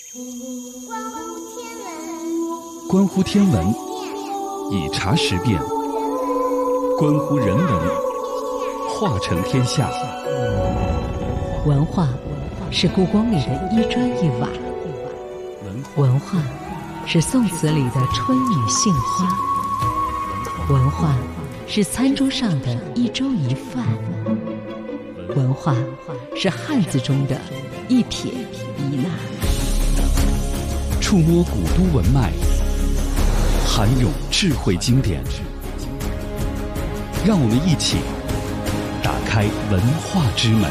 关乎天文，以察时变；关乎人文，化成天下。 文化是故宫里的一砖一瓦，文化是宋词里的春雨杏花，文化是餐桌上的一粥一饭，文化是汉字中的一撇一捺。 触摸古都文脉，涵咏智慧经典，让我们一起打开文化之门。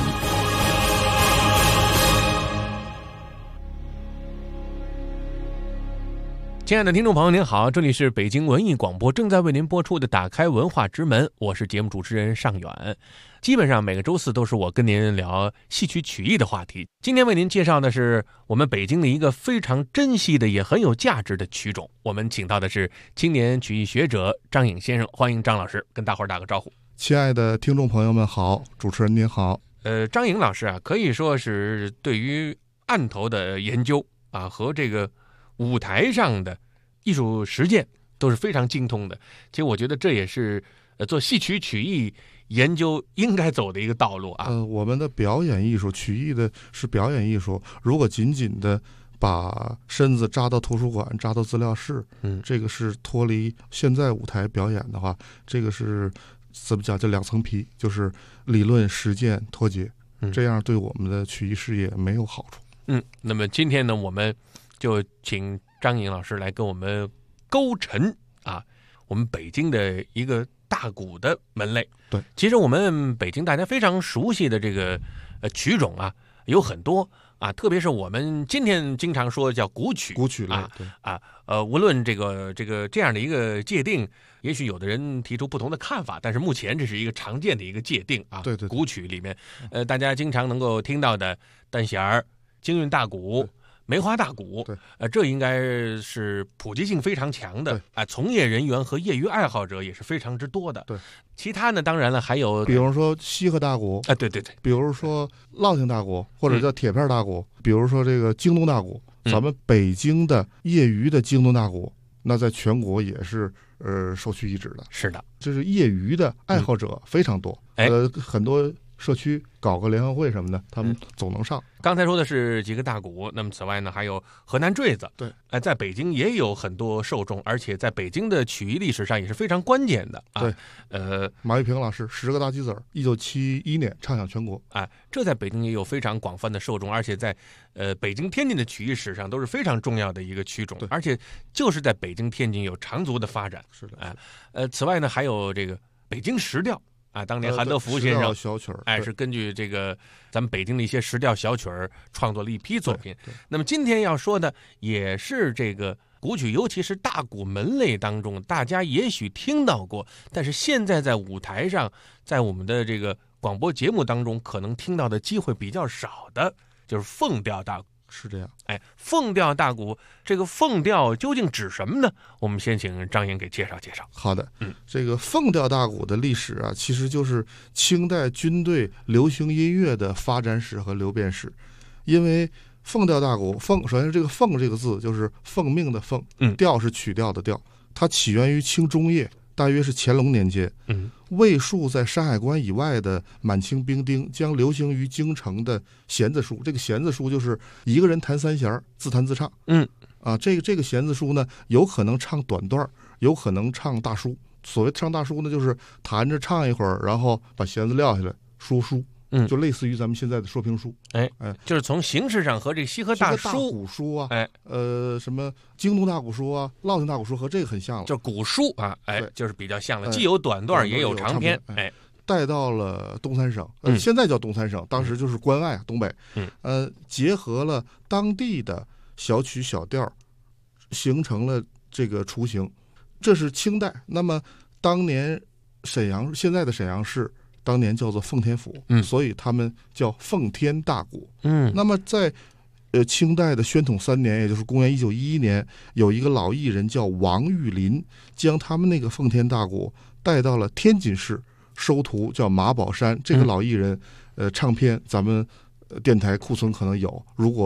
亲爱的听众朋友您好，这里是北京文艺广播正在为您播出的打开文化之门，我是节目主持人尚远。基本上每个周四都是我跟您聊戏曲曲艺的话题。今天为您介绍的是我们北京的一个非常珍惜的也很有价值的曲种，我们请到的是青年曲艺学者张颖先生，欢迎张老师跟大伙儿打个招呼。 亲爱的听众朋友们好，主持人您好。 张颖老师啊，可以说是对于案头的研究啊和这个舞台上的艺术实践都是非常精通的。其实我觉得这也是做戏曲曲艺研究应该走的一个道路啊。 我们的表演艺术，曲艺的是表演艺术，如果仅仅的把身子扎到图书馆、扎到资料室，这个是脱离现在舞台表演的话，这个是怎么讲？这两层皮，就是理论实践脱节，这样对我们的曲艺事业没有好处。 那么今天呢，我们就请张颖老师来跟我们勾陈啊，我们北京的一个大鼓的门类。 对， 其实我们北京大家非常熟悉的这个曲种啊，有很多啊，特别是我们今天经常说叫古曲， 古曲类无论这样的一个界定，也许有的人提出不同的看法，但是目前这是一个常见的一个界定啊。 对， 古曲里面，大家经常能够听到的单弦儿、京韵大鼓、梅花大鼓，这应该是普及性非常强的，从业人员和业余爱好者也是非常之多的。 对， 其他呢，当然了，还有比如说西河大鼓， 对， 比如说烙庆大鼓，或者叫铁片大鼓，比如说这个京东大鼓，咱们北京的业余的京东大鼓，那在全国也是首屈一指的。 是的， 就是业余的爱好者非常多，很多社区搞个联欢会什么的，他们总能上。 刚才说的是几个大鼓，那么此外呢，还有河南坠子。 对， 在北京也有很多受众，而且在北京的曲艺历史上也是非常关键的啊。 对，马玉平老师10个大鸡子，1971年唱响全国。 这在北京也有非常广泛的受众，而且在北京、天津的曲艺史上都是非常重要的一个曲种，而且就是在北京、天津有长足的发展。 是的， 此外呢，还有这个北京石调。当年韩德福先生小曲是根据这个咱们北京的一些石调小曲儿创作了一批作品。那么今天要说的也是这个古曲，尤其是大鼓门类当中，大家也许听到过，但是现在在舞台上，在我们的这个广播节目当中，可能听到的机会比较少的，就是凤调大鼓。 是这样， 凤调大鼓，这个凤调究竟指什么呢？我们先请张颖给介绍介绍。 好的，这个凤调大鼓的历史啊，其实就是清代军队流行音乐的发展史和流变史。因为凤调大鼓，首先这个凤这个字就是奉命的奉，调是曲调的调，它起源于清中叶，大约是乾隆年间。魏戍在山海关以外的满清兵丁将流行于京城的弦子书，这个弦子书就是一个人弹三弦，自弹自唱。这个弦子书呢，有可能唱短段，有可能唱大书。所谓唱大书呢，就是弹着唱一会儿，然后把弦子撂下来说书。就类似于咱们现在的说评书。 就是从形式上和这个西河大鼓书啊，什么京东大鼓书啊、烙庆大鼓书和这个很像了， 就鼓书啊，就是比较像了，既有短段也有长篇。 带到了东三省，现在叫东三省，当时就是关外东北。结合了当地的小曲小调，形成了这个雏形。这是清代。那么当年现在的沈阳市当年叫做奉天府，所以他们叫奉天大鼓。那么在清代的宣统3年，也就是公元1911年，有一个老艺人叫王玉林，将他们那个奉天大鼓带到了天津市收徒，叫马宝山。这个老艺人唱片咱们电台库存可能有，如果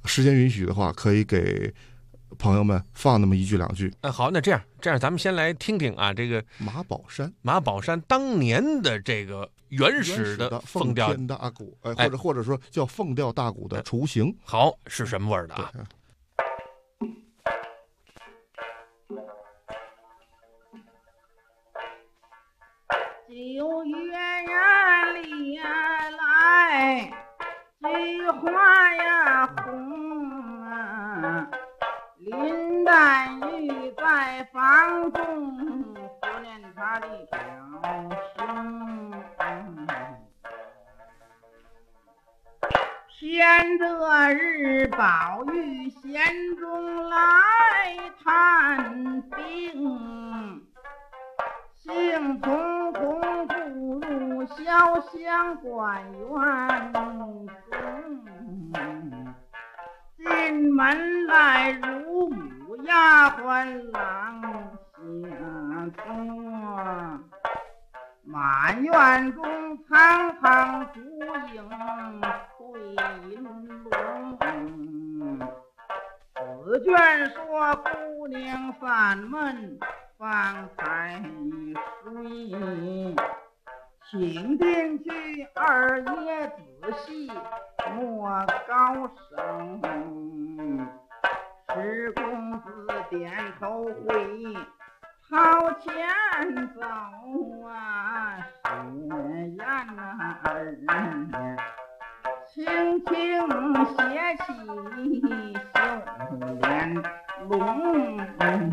时间允许的话，可以给朋友们放那么一句两句。 好，那这样咱们先来听听啊，这个马宝山当年的这个原始的凤调大鼓，或者说叫凤调大鼓的雏形。 好，是什么味儿的啊？ 9月呀里来，菊花呀红啊，林黛玉在房中思念她的表兄。偏这日宝玉闲中来探病，兴匆匆步入潇湘馆院中，进门来乳母丫鬟郎下坐，满院中苍苍烛影翠银笼。此卷说姑娘散闷方才睡，请进去二爷仔细莫高声。石公子点头会意，朝前走啊，雪雁儿轻轻写起绣帘笼。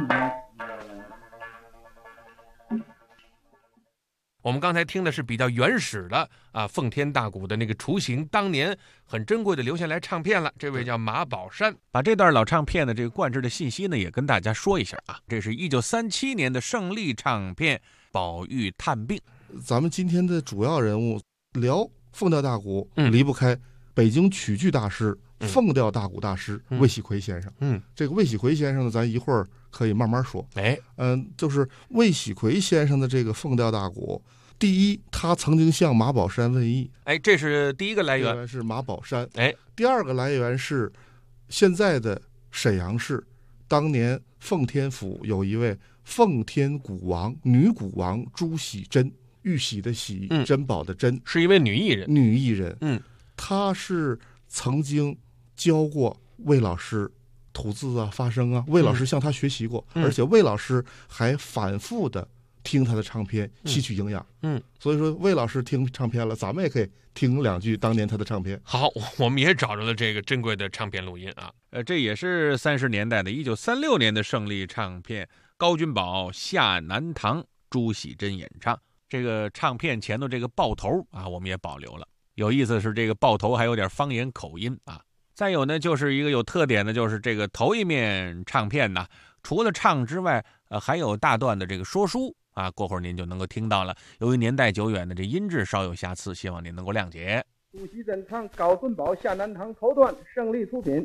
我们刚才听的是比较原始的啊，奉天大鼓的那个雏形，当年很珍贵的留下来唱片了。这位叫马宝山，把这段老唱片的这个灌制的信息呢，也跟大家说一下啊。这是1937年的胜利唱片，宝玉探病。 咱们今天的主要人物聊凤调大鼓，离不开北京曲剧大师、凤调大鼓大师魏喜奎先生。这个魏喜奎先生呢，咱一会儿可以慢慢说。就是魏喜奎先生的这个凤调大鼓，第一，他曾经向马宝山问艺。 这是第一个来源， 是马宝山。第二个来源是现在的沈阳市，当年奉天府有一位奉天鼓王、女鼓王朱喜珍，玉玺的玺，珍宝的珍， 是一位女艺人。 她是曾经教过魏老师吐字啊、发声啊，魏老师向她学习过，而且魏老师还反复的听他的唱片，吸取营养。所以说魏老师听唱片了，咱们也可以听两句当年他的唱片。 好，我们也找着了这个珍贵的唱片录音啊。这也是30年代的1936年的胜利唱片，高君宝、夏南堂、朱喜珍演唱。这个唱片前头这个爆头啊，我们也保留了。有意思的是，这个爆头还有点方言口音啊。再有呢，就是一个有特点的，就是这个头一面唱片呢，除了唱之外，还有大段的这个说书啊。过会儿您就能够听到了。由于年代久远的这音质稍有瑕疵，希望您能够谅解。 朱喜珍唱，高君宝、夏南堂头段，胜利出品。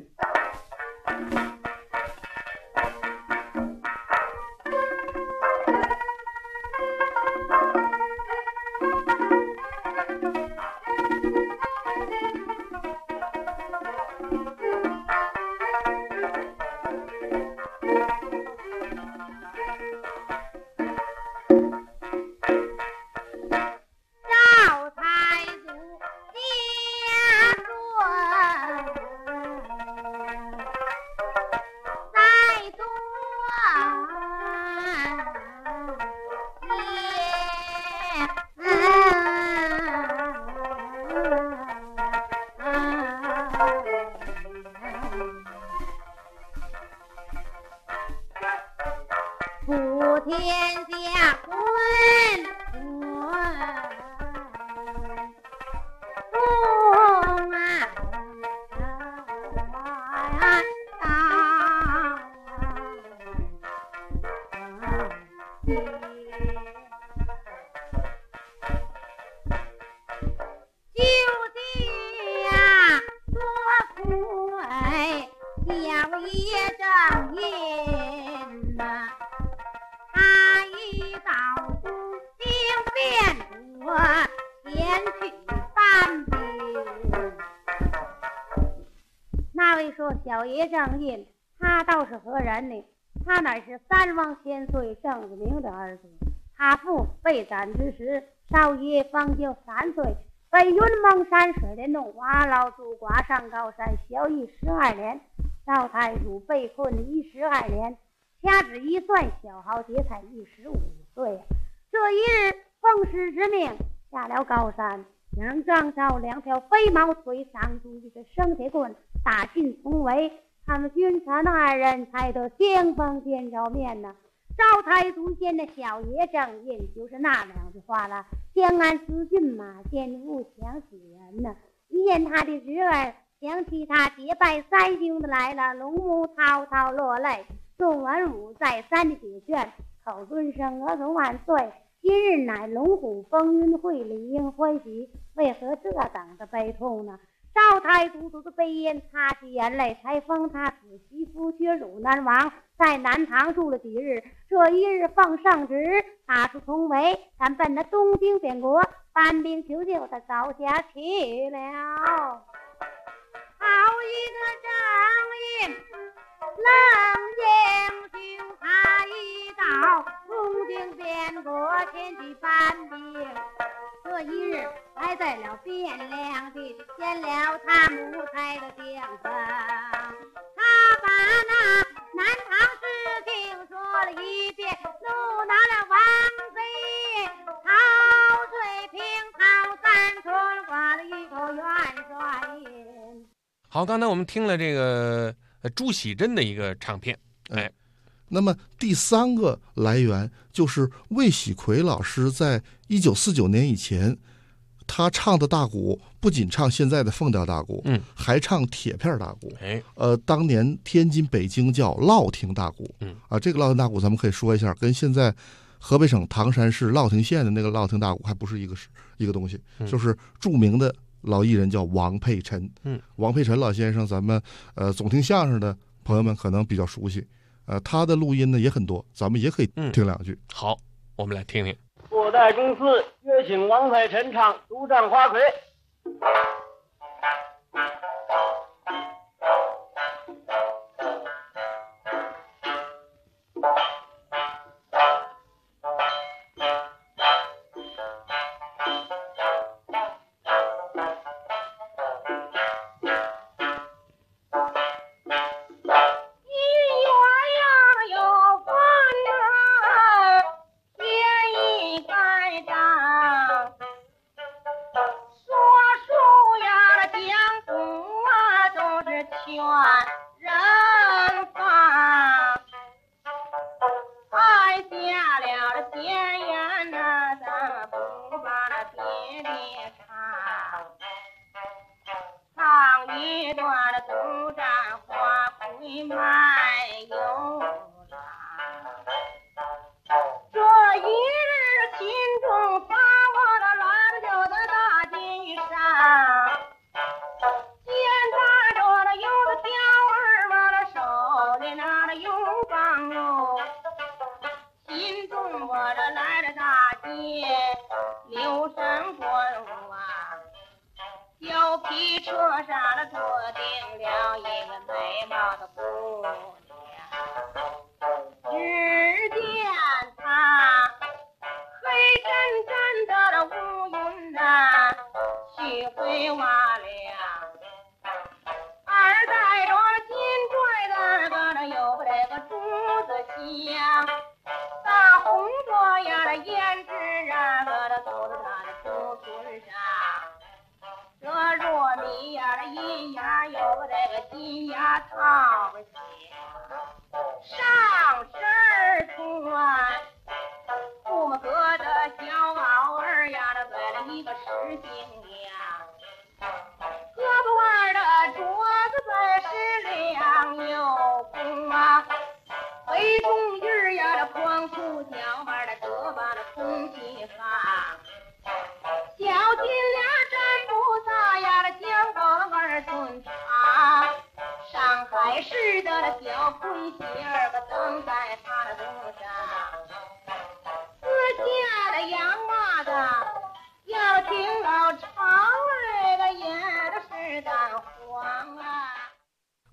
说小爷正印，他倒是何人呢？他乃是三王千岁郑子明的儿子。他父被斩之时，少爷方就3岁，被云蒙山水帘洞挖牢住，挂上高山，小役12年。赵太祖被困12年，掐指一算，小豪杰才15岁。这一日，奉师之命下了高山，将张昭2条飞毛腿上住这个生铁棍打进重围，他们君臣2人才得相逢见着面呢。赵太祖见那小爷正印，就是那2句话了：江安思骏马，见物想死人呢。一见他的侄儿，想起他结拜3兄的来了，龙母滔滔落泪。众文武再三的解劝，口尊声额头万岁。今日乃龙虎风云会，理应欢喜，为何这等的悲痛呢？赵太祖读着悲咽，擦起眼泪，才封他子媳妇薛汝南王，在南唐住了几日。这一日奉上旨，打出重围，咱奔那东京边国，搬兵求救，他早下去了。好一个正印，冷静就他一道，东京边国前去搬兵。这一日来在了汴梁地，见了他母才的将分，他把那南唐事情说了一遍，怒恼了王妃，陶水平陶三春，挂了一口元帅印。 好，刚才我们听了这个朱喜珍的一个唱片， 那么第3个来源就是魏喜奎老师在1949年以前，他唱的大鼓不仅唱现在的凤调大鼓，还唱铁片大鼓。当年天津、北京叫烙亭大鼓。这个烙亭大鼓咱们可以说一下，跟现在河北省唐山市烙亭县的那个烙亭大鼓还不是一个东西，就是著名的老艺人叫王佩臣。王佩臣老先生，咱们总听相声的朋友们可能比较熟悉。他的录音呢也很多，咱们也可以听2句。 好，我们来听听。 布袋公司约请王佩臣唱《独占花魁》。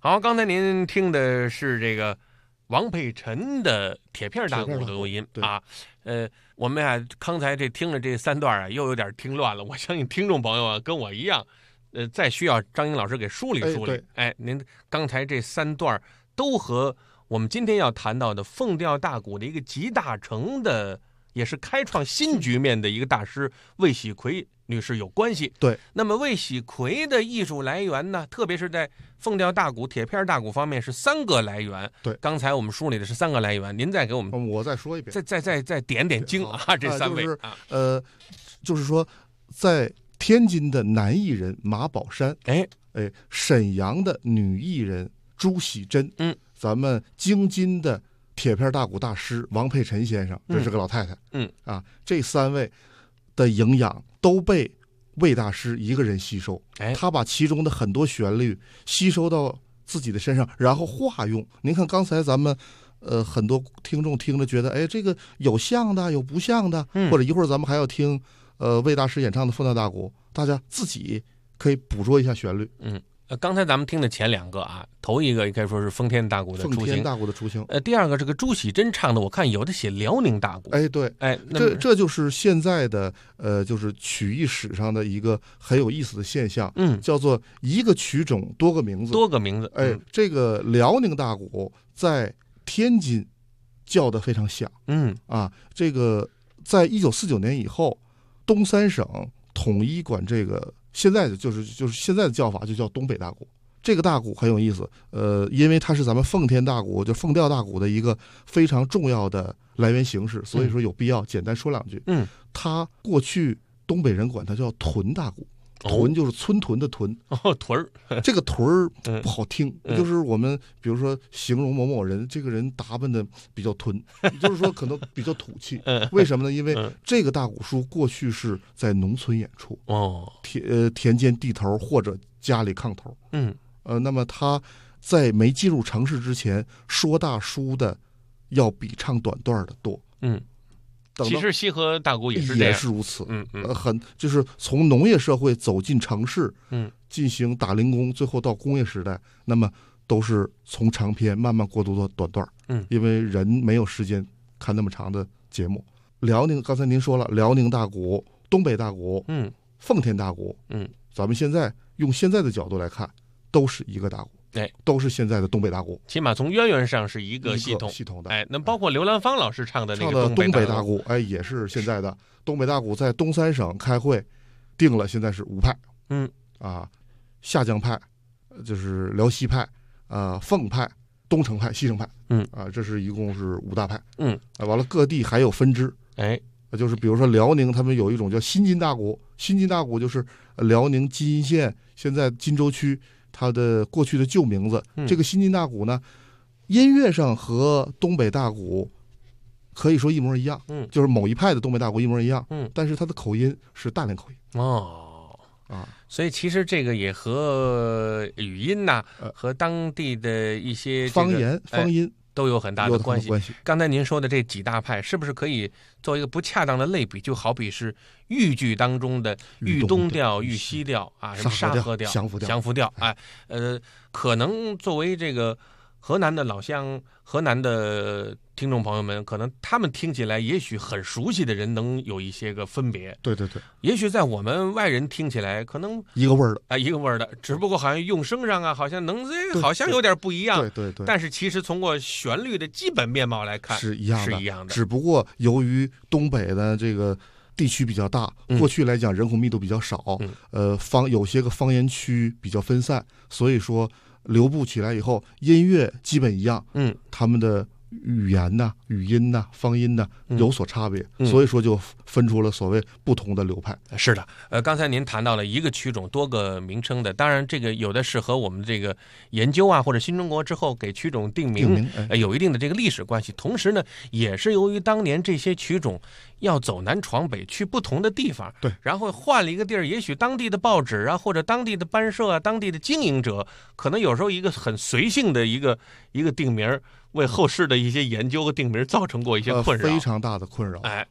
好，刚才您听的是这个王佩臣的铁片大鼓的录音啊。我们啊刚才听了这3段啊，又有点听乱了。我相信听众朋友啊跟我一样，再需要张英老师给梳理梳理。您刚才这3段都和我们今天要谈到的凤调大鼓的一个集大成的，也是开创新局面的一个大师魏喜奎女士有关系。 对， 那么魏喜奎的艺术来源呢，特别是在凤调大鼓、铁片大鼓方面是3个来源。 对， 刚才我们梳理的是3个来源，您再给我们， 我再说一遍， 再点点睛啊，这3位就是说，在天津的男艺人马宝山，沈阳的女艺人朱喜珍，咱们京津的铁片大鼓大师王佩臣先生，这是个老太太，这3位的营养都被魏大师一个人吸收，他把其中的很多旋律吸收到自己的身上，然后化用。您看刚才咱们很多听众听着觉得，这个有像的，有不像的，或者一会儿咱们还要听魏大师演唱的凤调大鼓，大家自己可以捕捉一下旋律。 刚才咱们听的前2个啊，头一个应该说是丰田大鼓的雏形， 丰田大鼓的雏形。 第2个这个朱喜珍唱的，我看有的写辽宁大鼓。 对，这就是现在的就是曲艺史上的一个很有意思的现象，叫做一个曲种多个名字。这个辽宁大鼓在天津叫得非常响，这个在1949年以后，东3省统一管这个。现在的就是现在的叫法就叫东北大鼓。这个大鼓很有意思，因为它是咱们奉天大鼓，就凤调大鼓的一个非常重要的来源形式，所以说有必要简单说2句。它过去东北人管它叫屯大鼓，屯就是村屯的屯。 屯儿， 这个屯儿不好听，就是我们比如说形容某某人，这个人打扮的比较屯，就是说可能比较土气。为什么呢？因为这个大鼓书过去是在农村演出，田间地头或者家里炕头。那么他在没进入城市之前，说大书的要比唱短段的多。 其实西河大鼓也是这样， 也是如此。就是从农业社会走进城市，进行打零工，最后到工业时代，那么都是从长篇慢慢过渡到短段。因为人没有时间看那么长的节目。辽宁刚才您说了，辽宁大鼓、东北大鼓、奉天大鼓，咱们现在用现在的角度来看，都是一个大鼓。都是现在的东北大鼓， 起码从渊源上是一个系统的。 那包括刘兰芳老师唱的那个东北大鼓，也是现在的东北大鼓。在东3省开会，定了现在是5派，下江派，就是辽西派，奉派、东城派、西城派，这是一共是5大派，完了各地还有分支，就是比如说辽宁他们有一种叫新津大鼓，新津大鼓就是辽宁金阴县现在金州区。它的过去的旧名字，这个新津大鼓呢，音乐上和东北大鼓可以说一模一样，就是某一派的东北大鼓一模一样，但是它的口音是大连口音。 所以其实这个也和语音呐，和当地的一些方音都有很大的关系。刚才您说的这几大派，是不是可以做一个不恰当的类比？就好比是豫剧当中的豫东调、豫西调啊，什么沙河调、降福调，可能作为这个河南的老乡、河南的听众朋友们，可能他们听起来也许很熟悉的人能有一些个分别。 对， 也许在我们外人听起来可能一个味儿的，一个味儿的，只不过好像用声上啊，好像好像有点不一样。 对。 但是其实从过旋律的基本面貌来看， 是一样的。只不过由于东北的这个地区比较大，过去来讲人口密度比较少，有些个方言区比较分散，所以说流布起来以后，音乐基本一样，他们的语言呐、语音呐、方音呐有所差别，所以说就分出了所谓不同的流派。 是的，刚才您谈到了一个曲种多个名称的，当然这个有的是和我们这个研究啊，或者新中国之后给曲种定名有一定的这个历史关系，同时呢，也是由于当年这些曲种要走南闯北去不同的地方， 对， 然后换了一个地儿，也许当地的报纸啊，或者当地的班社啊，当地的经营者，可能有时候一个很随性的一个定名，为后世的一些研究和定名造成过一些困扰， 非常大的困扰。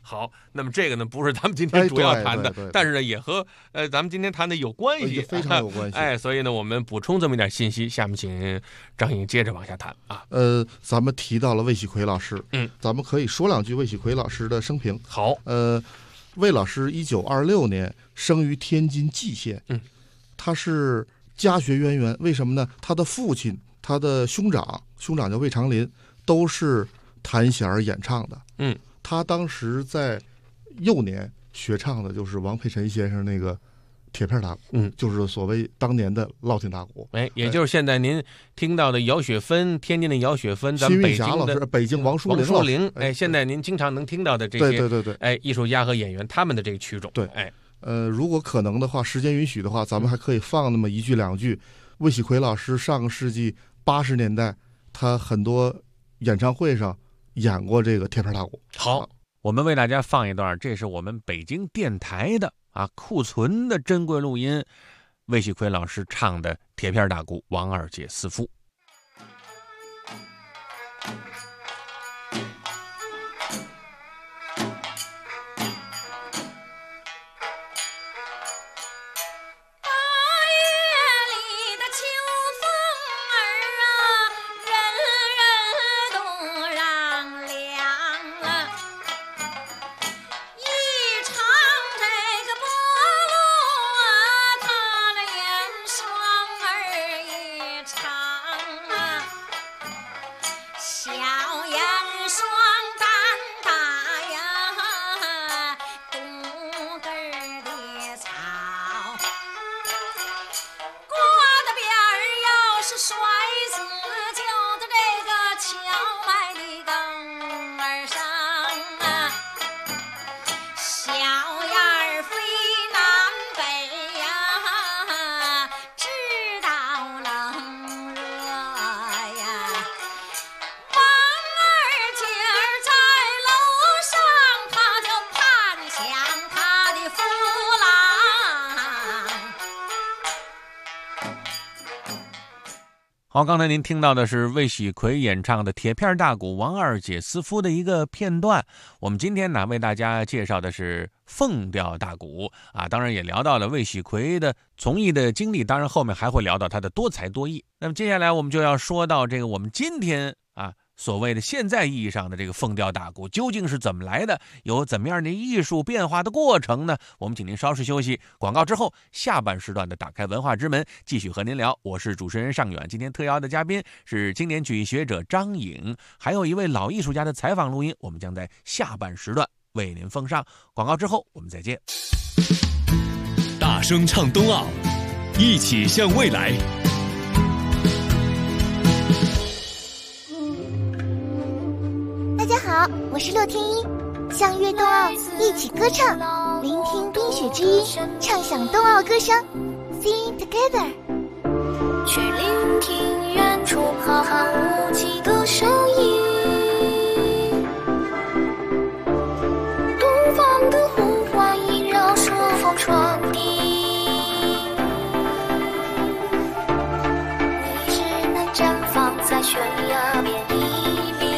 好，那么这个呢不是咱们今天主要谈的，但是呢也和咱们今天谈的有关系， 非常有关系。 所以呢我们补充这么一点信息，下面请张颖接着往下谈啊。 咱们提到了魏喜奎老师，咱们可以说两句魏喜奎老师的生平。 好， 魏老师1926年生于天津蓟县，他是家学渊源，为什么呢？他的父亲、他的兄长叫魏长林，都是弹弦演唱的。他当时在幼年学唱的就是王佩辰先生那个铁片打鼓，就是所谓当年的烙铁打鼓。 也就是现在您听到的姚雪芬，天津的姚雪芬，咱们北京的老师，北京王淑龄，现在您经常能听到的这些，对，艺术家和演员他们的这个曲种， 对，如果可能的话，时间允许的话，咱们还可以放那么一句两句。魏喜奎老师上个世纪80年代，他很多演唱会上演过这个铁片打鼓。 好，我们为大家放一段，这是我们北京电台的库存的珍贵录音，魏喜奎老师唱的铁片打鼓王二姐四夫。好，刚才您听到的是魏喜奎演唱的铁片大鼓王二姐四夫的一个片段。我们今天呢为大家介绍的是凤调大鼓当然也聊到了魏喜奎的从艺的经历，当然后面还会聊到他的多才多艺。那么接下来我们就要说到这个我们今天所谓的现在意义上的这个凤调大鼓究竟是怎么来的，有怎么样的艺术变化的过程呢？我们请您稍事休息，广告之后下半时段的打开文化之门继续和您聊。我是主持人尚远，今天特邀的嘉宾是经典曲艺学者张颖，还有一位老艺术家的采访录音，我们将在下半时段为您奉上。广告之后我们再见。 大声唱冬奥，一起向未来。 大家好，我是骆天一，向悦冬奥一起歌唱，聆听冰雪之音，畅享冬奥歌声 ，Sing together。 去聆听远处浩瀚无际的声音，东方的呼唤萦绕顺风传递，你只能绽放在悬崖边一笔。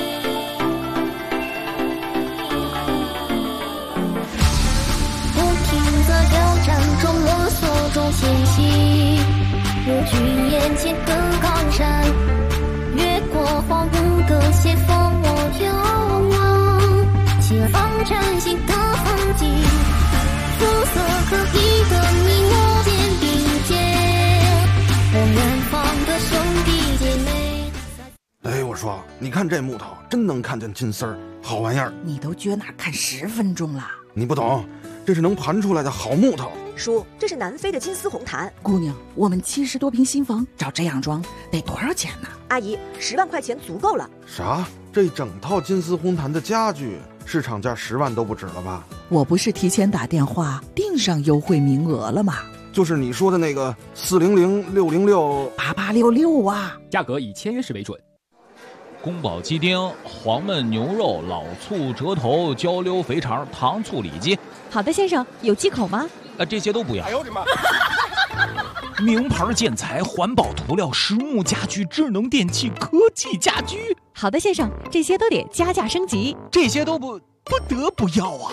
不停在挑战中摸索中前行，不惧眼前的高山，越过荒芜的斜峰，我眺望前方崭新的风景，肤色各异的你我肩并肩，和远方的兄弟姐妹。 哎，我说，你看这木头真能看见金丝儿，好玩意儿。 你都撅那看10分钟了， 你不懂，这是能盘出来的好木头。 叔，这是南非的金丝红檀。 姑娘，我们70多平新房照这样装得多少钱呢？ 阿姨，10万块钱足够了。 啥？这整套金丝红檀的家具市场价10万都不止了吧？ 我不是提前打电话订上优惠名额了吗？ 就是你说的那个400-606-8866 啊， 价格以签约时为准。宫保鸡丁、黄焖牛肉、老醋、折头、焦溜肥肠、糖醋里脊。 好的，先生，有忌口吗？ 这些都不要。 哎呦我的妈！ 名牌建材、环保涂料、实木家具、智能电器、科技家居。 好的，先生，这些都得加价升级。 这些都不。 不得不要啊。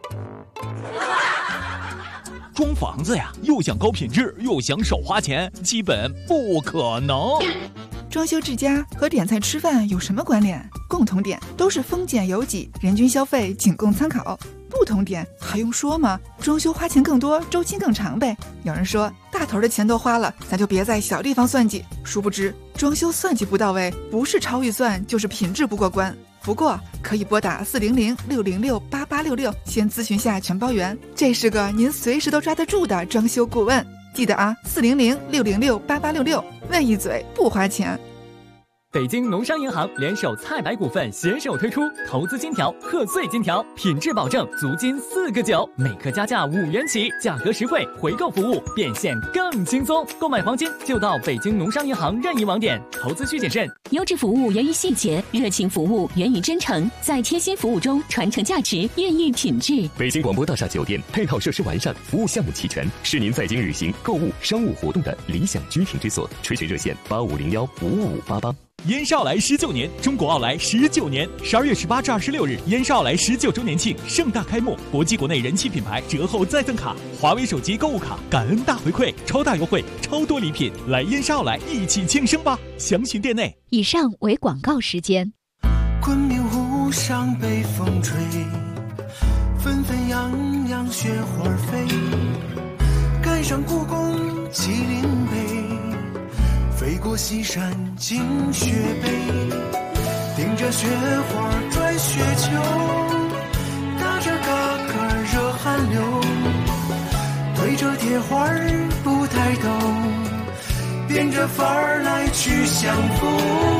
装房子呀，又想高品质又想少花钱，基本不可能。 装修治家和点菜吃饭有什么关联？共同点都是丰俭由己，人均消费仅供参考。不同点还用说吗？装修花钱更多，周期更长呗。有人说大头的钱都花了，咱就别在小地方算计。殊不知装修算计不到位，不是超预算就是品质不过关。不过可以拨打400-606-8866，先咨询下全包圆，这是个您随时都抓得住的装修顾问。记得啊，400-606-8866，问一嘴不花钱。 北京农商银行联手菜百股份携手推出投资金条、贺岁金条，品质保证，足金4个9，每克加价5元起，价格实惠，回购服务变现更轻松。购买黄金就到北京农商银行任意网点，投资需谨慎。 优质服务源于细节，热情服务源于真诚，在贴心服务中传承价值，孕育品质。 北京广播大厦酒店配套设施完善，服务项目齐全，是您在京旅行、购物、商务活动的理想居停之所。垂询热线8501-55588。 燕少来19年，中国奥莱19年，12月18至26日，燕少奥莱19周年庆盛大开幕，国际国内人气品牌折后再赠卡，华为手机购物卡，感恩大回馈，超大优惠，超多礼品，来燕少奥莱一起庆生吧！详询店内。 以上为广告时间。 昆明湖上北风吹，纷纷扬扬雪花飞，赶上故宫麒麟碑，飞过西山进雪北，顶着雪花拽雪球，打着嘎嘎热汗流，对着铁花不抬头，变着法儿来去相逢。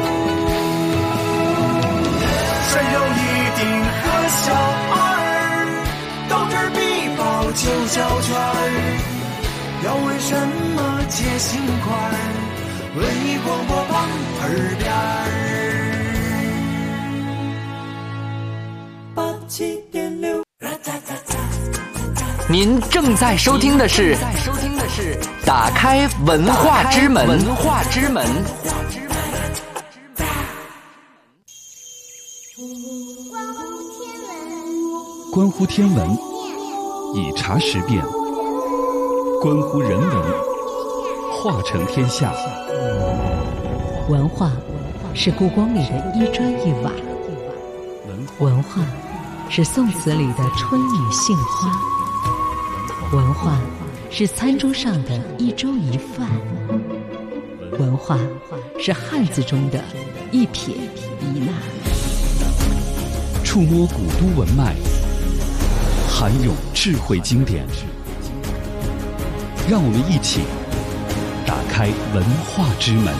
山有一顶和小二，斗智必报9小圈，要为什么结心块？文艺广播旁耳边87.6。 您正在收听的是打开文化之门。 关乎天文，以茶识变；关乎人文，化成天下。 文化是故宫里的一砖一瓦，文化是宋词里的春雨杏花，文化是餐桌上的一粥一饭，文化是汉字中的一撇一捺。 触摸古都文脉，涵咏智慧经典，让我们一起打开文化之门。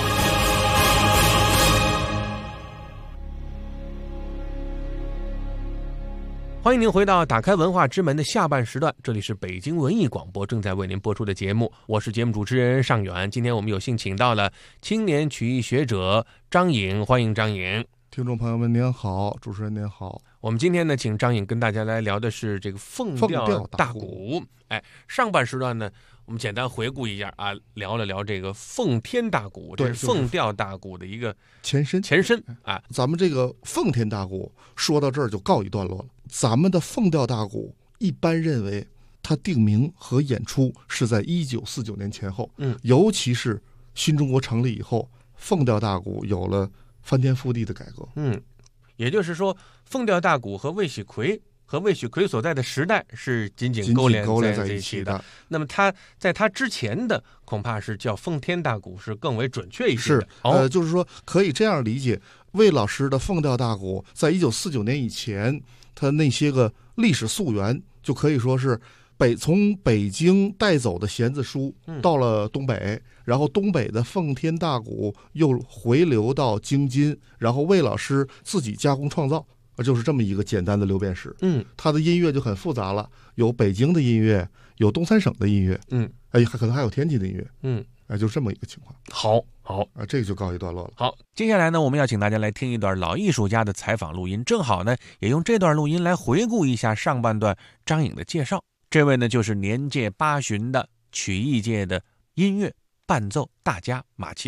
欢迎您回到打开文化之门的下半时段，这里是北京文艺广播正在为您播出的节目，我是节目主持人尚远。今天我们有幸请到了青年曲艺学者张颖，欢迎张颖。 听众朋友们您好，主持人您好。 我们今天呢，请张颖跟大家来聊的是这个凤调大鼓。上半时段呢，我们简单回顾一下啊，聊了聊这个奉天大鼓，这是凤调大鼓的一个前身啊。 咱们这个奉天大鼓说到这儿就告一段落了。咱们的凤调大鼓一般认为它定名和演出是在1949年前后，尤其是新中国成立以后，凤调大鼓有了翻天覆地的改革。 也就是说，凤调大鼓和魏许奎所在的时代是紧紧勾连在一起的。那么他在他之前的恐怕是叫奉天大鼓是更为准确一些的。 就是说可以这样理解，魏老师的凤调大鼓在1949年以前，他那些个历史溯源就可以说是从北京带走的弦子书到了东北，然后东北的奉天大鼓又回流到京津，然后魏老师自己加工创造，就是这么一个简单的流变史。他的音乐就很复杂了，有北京的音乐，有东三省的音乐，可能还有天津的音乐，就这么一个情况。 好这个就告一段落了。 好，接下来呢，我们要请大家来听一段老艺术家的采访录音，正好呢，也用这段录音来回顾一下上半段张颖的介绍。这位呢，就是年届80的曲艺界的音乐伴奏大家马奇老师。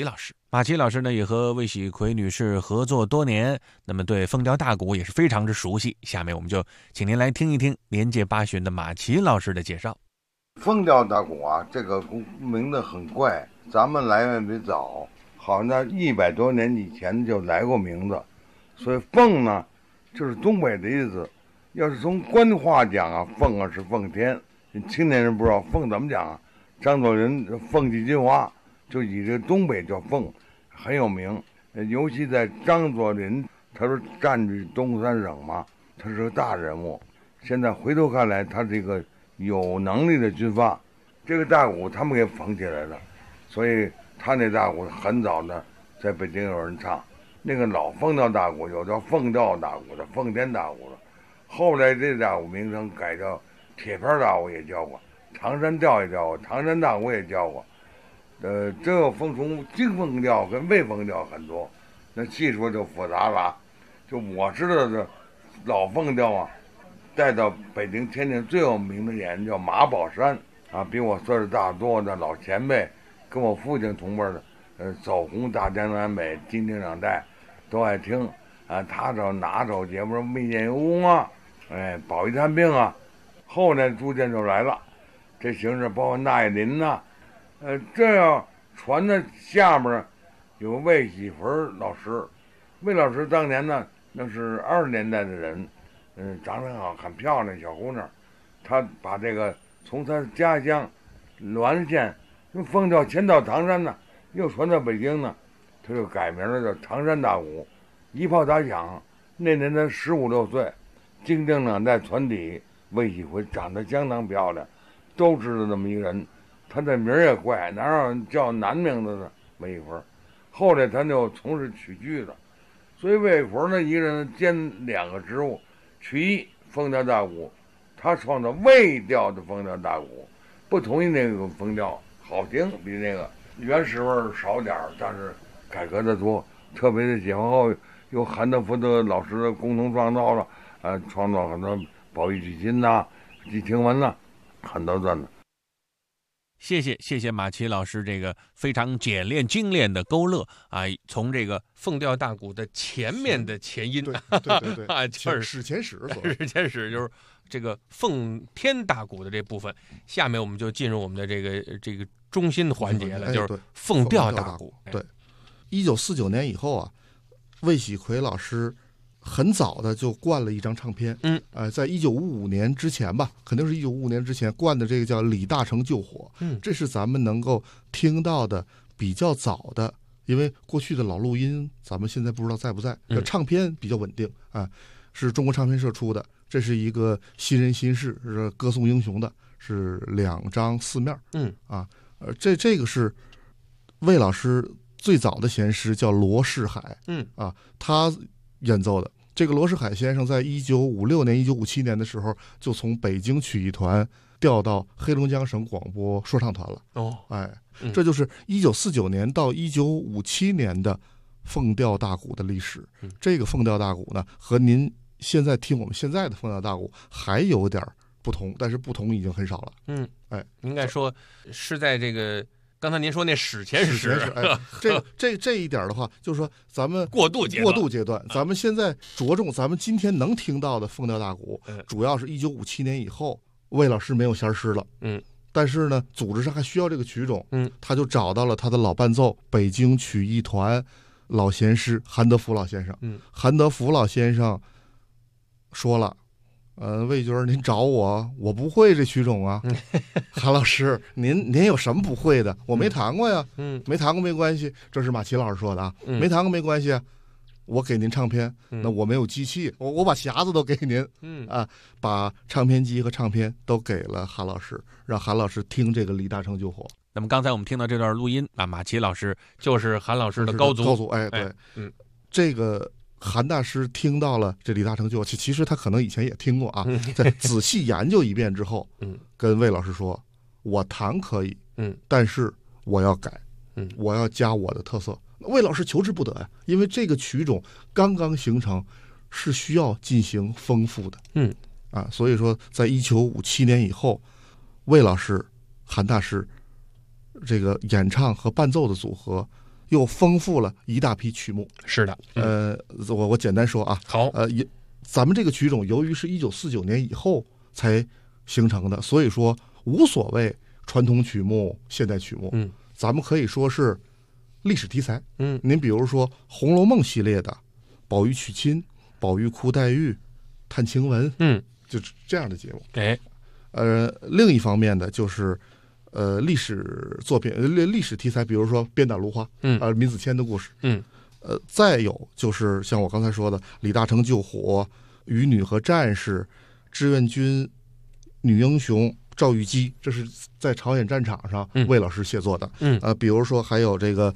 马奇老师呢也和魏喜奎女士合作多年，那么对凤调大鼓也是非常之熟悉。下面我们就请您来听一听年届80的马奇老师的介绍。 凤调大鼓啊，这个名字很怪，咱们来源比早，好像100多年以前就来过名字。所以凤呢，就是东北的意思。要是从官话讲啊，凤啊是奉天。青年人不知道凤怎么讲啊。张作霖凤几句话，就以这东北叫凤，很有名。尤其在张作霖，他说占据东三省嘛，他是个大人物。现在回头看来，他这个有能力的军阀，这个大鼓他们给捧起来了，所以他那大鼓很早的在北京有人唱。那个老凤调大鼓有叫凤调大鼓的、奉天大鼓的，后来这大鼓名称改叫铁片大鼓，也叫过唐山调，也叫过唐山大鼓，也叫过。这个分从京凤调跟魏凤调很多，那细说就复杂了。就我知道的老凤调啊，带到北京、天津最有名的演员叫马宝山啊，比我岁数大多的老前辈，跟我父亲同辈的，走红大江南北、金陵两代都爱听啊。他找哪首节目密雁游宫啊，保一探病啊，后来逐渐就来了。这形式包括那也林呐，这要传到下面有魏喜奎老师。魏老师当年呢，那是20年代的人，长得好，很漂亮小姑娘。她把这个从她家乡滦安县凤调迁到唐山呢，又传到北京呢，他就改名了，叫唐山大鼓。一炮打响，那年他15、16岁，京津两代传底。魏喜奎长得相当漂亮，都知道这么一个人。他的名也怪，哪有人叫男名字的魏喜奎？后来他就从事曲剧了，所以魏喜奎呢一个人兼2个职务：曲艺凤调大鼓，他创造魏调的凤调大鼓，不同意那个风调，好听，比那个原始味少点，但是改革的多。特别是解放后，由韩德福的老师共同创造了，创造很多宝玉曲心呐、季听文呐，很多段子。 谢谢马奇老师这个非常简练精炼的勾勒啊！从这个凤调大鼓的前面的前音， 对啊，就是史前史就是这个凤天大鼓的这部分。下面我们就进入我们的这个中心环节了，就是凤调大鼓。 对，1949年以后啊，魏喜奎老师很早的就灌了一张唱片，在1955年之前吧，肯定是1955年之前灌的这个叫《李大成救火》，这是咱们能够听到的比较早的，因为过去的老录音咱们现在不知道在不在，唱片比较稳定啊，是中国唱片社出的，这是一个新人新事，是歌颂英雄的，是2张4面，这个是魏老师最早的弦师叫罗世海，他演奏的。这个罗世海先生在1956年、1957年的时候，就从北京曲艺团调到黑龙江省广播说唱团了。这就是1949年到1957年的凤调大鼓的历史。这个凤调大鼓呢，和您现在听我们现在的凤调大鼓还有点不同，但是不同已经很少了。 应该说是在这个。刚才您说那史前史， 这一点的话，就是说咱们过渡阶段，咱们现在着重咱们今天能听到的凤调大鼓，主要是1957年以后，魏老师没有弦师了，但是呢，组织上还需要这个曲种，他就找到了他的老伴奏，北京曲艺团老弦师韩德福老先生，韩德福老先生说了。魏军，您找我不会这曲种啊。韩老师，您有什么不会的？我没弹过呀。没弹过没关系，这是马奇老师说的啊。没弹过没关系啊，我给您唱片。那我没有机器，我把匣子都给您。把唱片机和唱片都给了韩老师，让韩老师听这个李大成救火。 那么刚才我们听到这段录音啊，马奇老师就是韩老师的高祖。 对，这个。韩大师听到了这李大成救火，其实他可能以前也听过啊，在仔细研究一遍之后，跟魏老师说：“我弹可以，但是我要改，我要加我的特色。”魏老师求之不得呀，因为这个曲种刚刚形成，是需要进行丰富的，所以说在1957年以后，魏老师、韩大师这个演唱和伴奏的组合， 又丰富了一大批曲目。 是的， 我简单说啊， 好， 咱们这个曲种由于是1949年以后才形成的，所以说无所谓传统曲目、现代曲目，咱们可以说是历史题材。您比如说《红楼梦》系列的宝玉娶亲、宝玉哭黛玉、探晴雯，就是这样的节目。另一方面的就是历史作品、历史题材，比如说鞭打芦花，闵子骞的故事，再有就是像我刚才说的李大铖救火、渔女和战士、志愿军女英雄赵玉姬，这是在朝鲜战场上魏老师写作的。比如说还有这个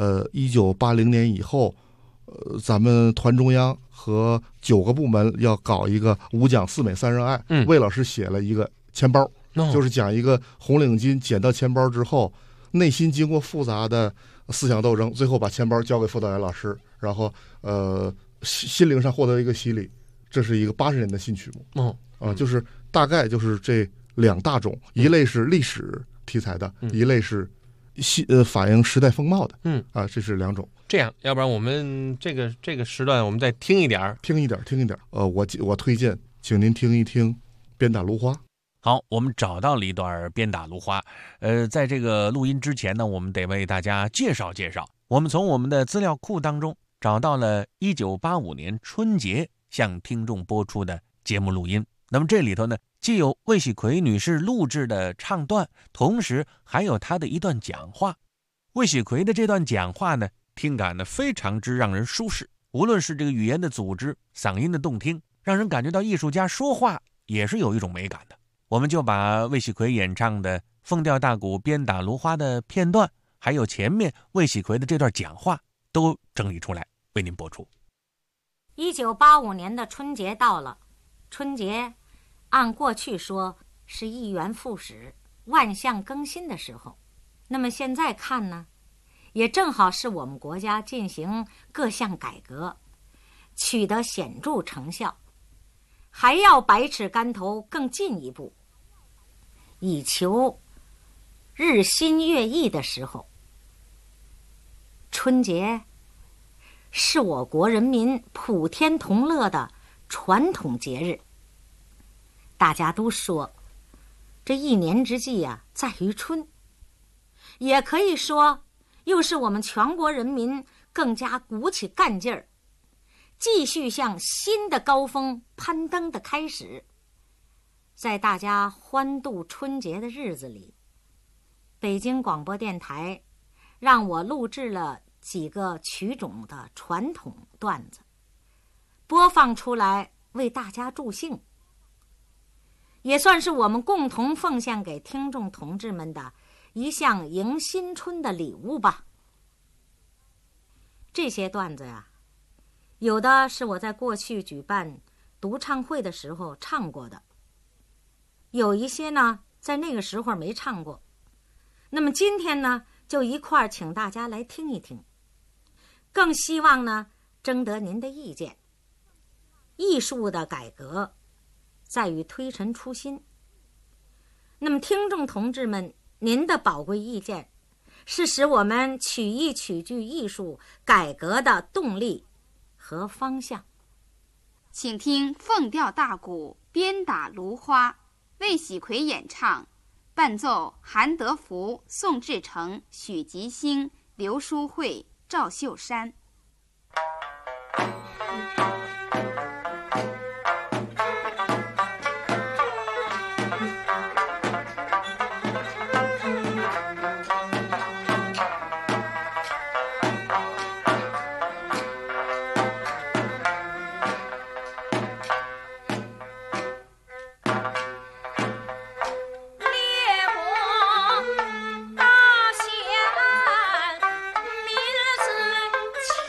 1980年以后，咱们团中央和9个部门要搞一个5讲4美3热爱，魏老师写了一个钱包，就是讲一个红领巾捡到钱包之后，内心经过复杂的思想斗争，最后把钱包交给辅导员老师，然后心灵上获得一个洗礼。这是一个80年的新曲目。就是大概就是这2大种，一类是历史题材的，一类是反映时代风貌的。这是2种。 这样，要不然我们这个时段我们再听一点。 我推荐，请您听一听鞭打芦花。 好，我们找到了一段鞭打芦花。在这个录音之前呢，我们得为大家介绍介绍。我们从我们的资料库当中找到了1985年春节向听众播出的节目录音。那么这里头呢，既有魏喜奎女士录制的唱段，同时还有她的一段讲话。魏喜奎的这段讲话呢，听感呢非常之让人舒适，无论是这个语言的组织、嗓音的动听，让人感觉到艺术家说话也是有一种美感的。我们就把魏喜奎演唱的凤调大鼓鞭打芦花的片段，还有前面魏喜奎的这段讲话都整理出来为您播出。 1985年的春节到了，春节按过去说是一元复始、万象更新的时候，那么现在看呢，也正好是我们国家进行各项改革，取得显著成效，还要百尺竿头更进一步，以求日新月异的时候。春节是我国人民普天同乐的传统节日。大家都说，这一年之计啊，在于春，也可以说，又是我们全国人民更加鼓起干劲儿，继续向新的高峰攀登的开始。在大家欢度春节的日子里，北京广播电台让我录制了几个曲种的传统段子，播放出来为大家助兴，也算是我们共同奉献给听众同志们的一项迎新春的礼物吧。这些段子呀，有的是我在过去举办独唱会的时候唱过的，有一些呢在那个时候没唱过。那么今天呢，就一块儿请大家来听一听，更希望呢征得您的意见。艺术的改革在于推陈出新，那么听众同志们，您的宝贵意见是使我们曲艺曲剧艺术改革的动力和方向。 请听凤调大鼓鞭打芦花，魏喜奎演唱，伴奏韩德福、宋志诚、许吉星、刘淑慧、赵秀山。 大仙名字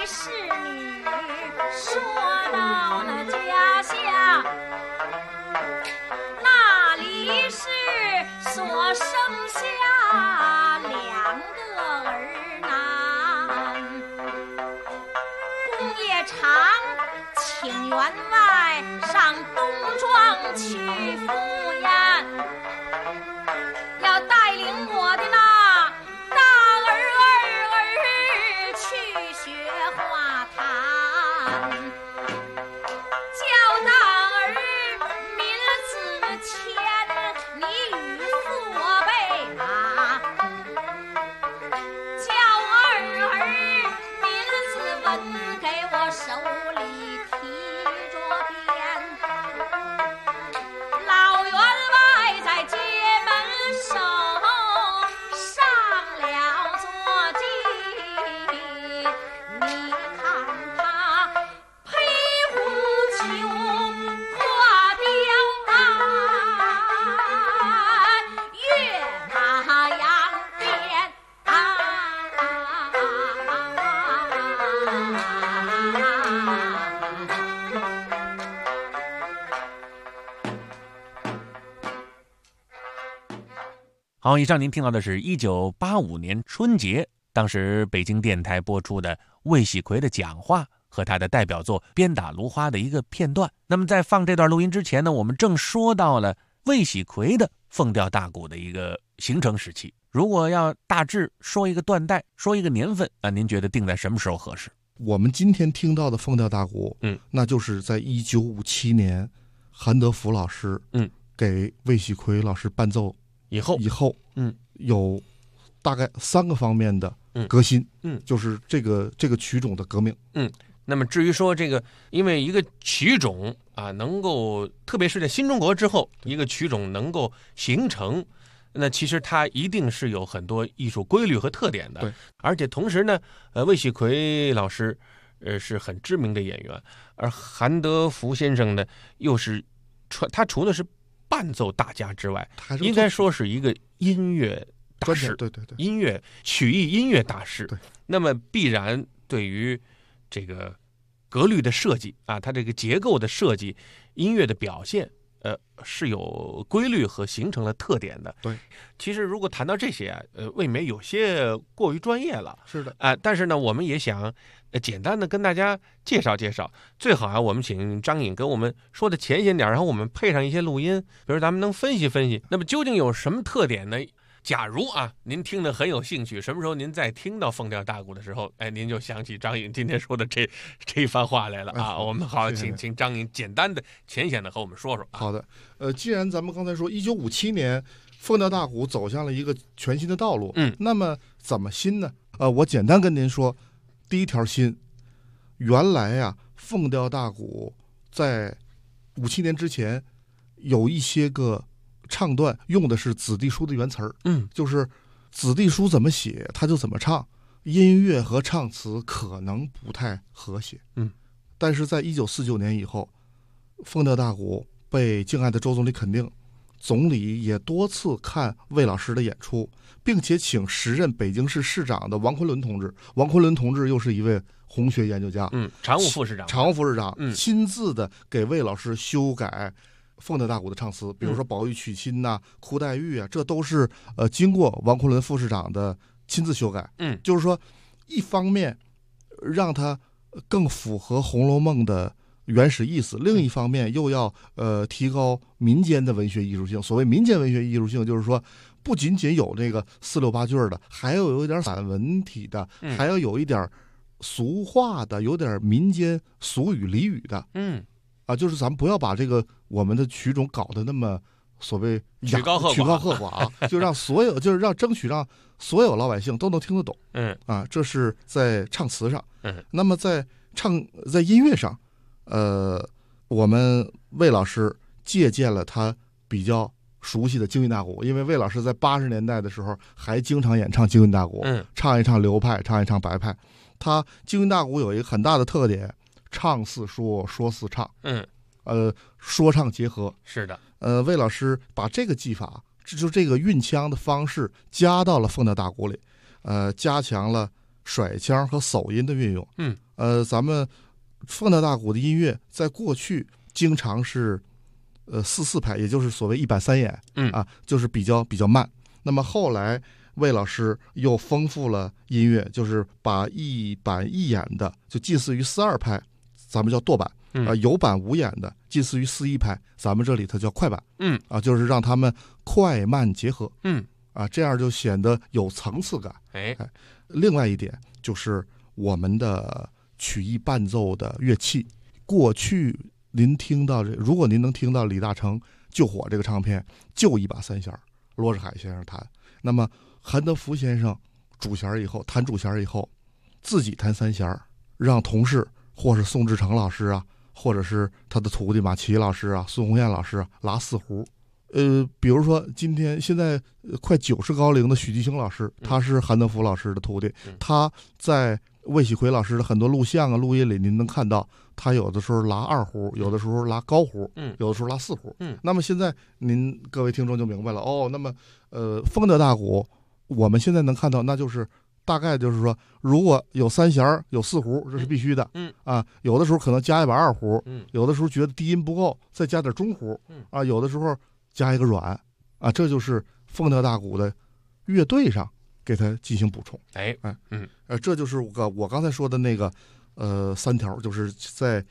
仕女，说到了家乡，那里是所生下2个儿男，公冶长请员外上东庄去赴宴，要带领我的那大儿去学画坛，叫大儿名字签你与父我辈啊，叫二名字纹给我手里提着鞭，老员外在街门首上了坐骑，你看他披红裘跨雕鞍，跃马扬鞭好，以上您听到的是1985年春节，当时北京电台播出的魏喜奎的讲话和他的代表作《鞭打芦花》的一个片段。那么在放这段录音之前呢，我们正说到了魏喜奎的凤调大鼓的一个形成时期。如果要大致说一个断代，说一个年份啊，您觉得定在什么时候合适？ 我们今天听到的凤调大鼓，那就是在1957年，韩德福老师，给魏喜奎老师伴奏以后，有大概3个方面的革新，就是这个曲种的革命， 那么至于说这个，因为一个曲种啊，能够特别是在新中国之后，一个曲种能够形成，那其实它一定是有很多艺术规律和特点的。 对， 而且同时呢，魏喜奎老师是很知名的演员，而韩德福先生呢又是他除了是伴奏大家之外，应该说是一个音乐大师， 对， 音乐曲艺音乐大师。 对， 那么必然对于这个格律的设计啊，它这个结构的设计，音乐的表现，是有规律和形成了特点的。 对， 其实如果谈到这些啊，未免有些过于专业了。 是的， 但是呢，我们也想简单的跟大家介绍介绍。最好啊，我们请张颖跟我们说的浅显点，然后我们配上一些录音，比如咱们能分析分析，那么究竟有什么特点呢？假如啊，您听得很有兴趣，什么时候您再听到凤调大鼓的时候，您就想起张颖今天说的这一番话来了啊。我们好，请张颖简单的、浅显的和我们说说。 好的，既然咱们刚才说1957年凤调大鼓走向了一个全新的道路，那么怎么新呢？我简单跟您说，第一条新，原来啊，凤调大鼓在57年之前有一些个唱段用的是子弟书的原词儿，就是子弟书怎么写他就怎么唱，音乐和唱词可能不太和谐，但是在1949年以后，凤调大鼓被敬爱的周总理肯定，总理也多次看魏老师的演出，并且请时任北京市市长的王昆仑同志，王昆仑同志又是一位红学研究家， 常务副市长， 亲自的给魏老师修改凤调大鼓的唱词，比如说宝玉娶亲呐、哭黛玉啊，这都是经过王昆仑副市长的亲自修改。就是说，一方面让它更符合《红楼梦》的原始意思，另一方面又要提高民间的文学艺术性。所谓民间文学艺术性，就是说不仅仅有这个4、6、8句的，还要有一点散文体的，还要有一点俗话的，有点民间俗语俚语的。就是咱们不要把这个我们的曲种搞得那么所谓曲高和寡啊，就让争取让所有老百姓都能听得懂。这是在唱词上。那么在音乐上，我们魏老师借鉴了他比较熟悉的京韵大鼓，因为魏老师在80年代的时候还经常演唱京韵大鼓，唱一唱流派，唱一唱白派。他京韵大鼓有一个很大的特点，唱似说，说似唱，说唱结合。 是的， 魏老师把这个技法，就这个运腔的方式加到了凤调大鼓里，加强了甩腔和手音的运用。 咱们凤调大鼓的音乐在过去经常是4/4拍，也就是所谓1板3眼，就是比较慢。那么后来魏老师又丰富了音乐，就是把1板1眼的就近似于4/2拍，咱们叫舵板，有板5眼的近似于4/1拍，咱们这里它叫快板，就是让他们快慢结合，这样就显得有层次感。另外一点就是我们的曲艺伴奏的乐器，过去您听到如果您能听到李大成《救火》这个唱片，就1把3弦，罗世海先生弹，那么韩德福先生弹主弦以后，自己弹3弦，让同事或是宋志成老师啊，或者是他的徒弟马奇老师啊、孙红艳老师啊拉4胡。比如说现在快90高龄的许继兴老师，他是韩德福老师的徒弟，他在魏喜奎老师的很多录像啊、录音里，您能看到他有的时候拉2胡，有的时候拉高胡，有的时候拉4胡。那么现在您各位听众就明白了那么凤调大鼓我们现在能看到，那就是大概就是说，如果有3弦有4胡，这是必须的。有的时候可能加1把2胡，有的时候觉得低音不够，再加点中胡，有的时候加一个软，这就是凤调大鼓的乐队上给它进行补充。这就是我刚才说的那个3条，就是在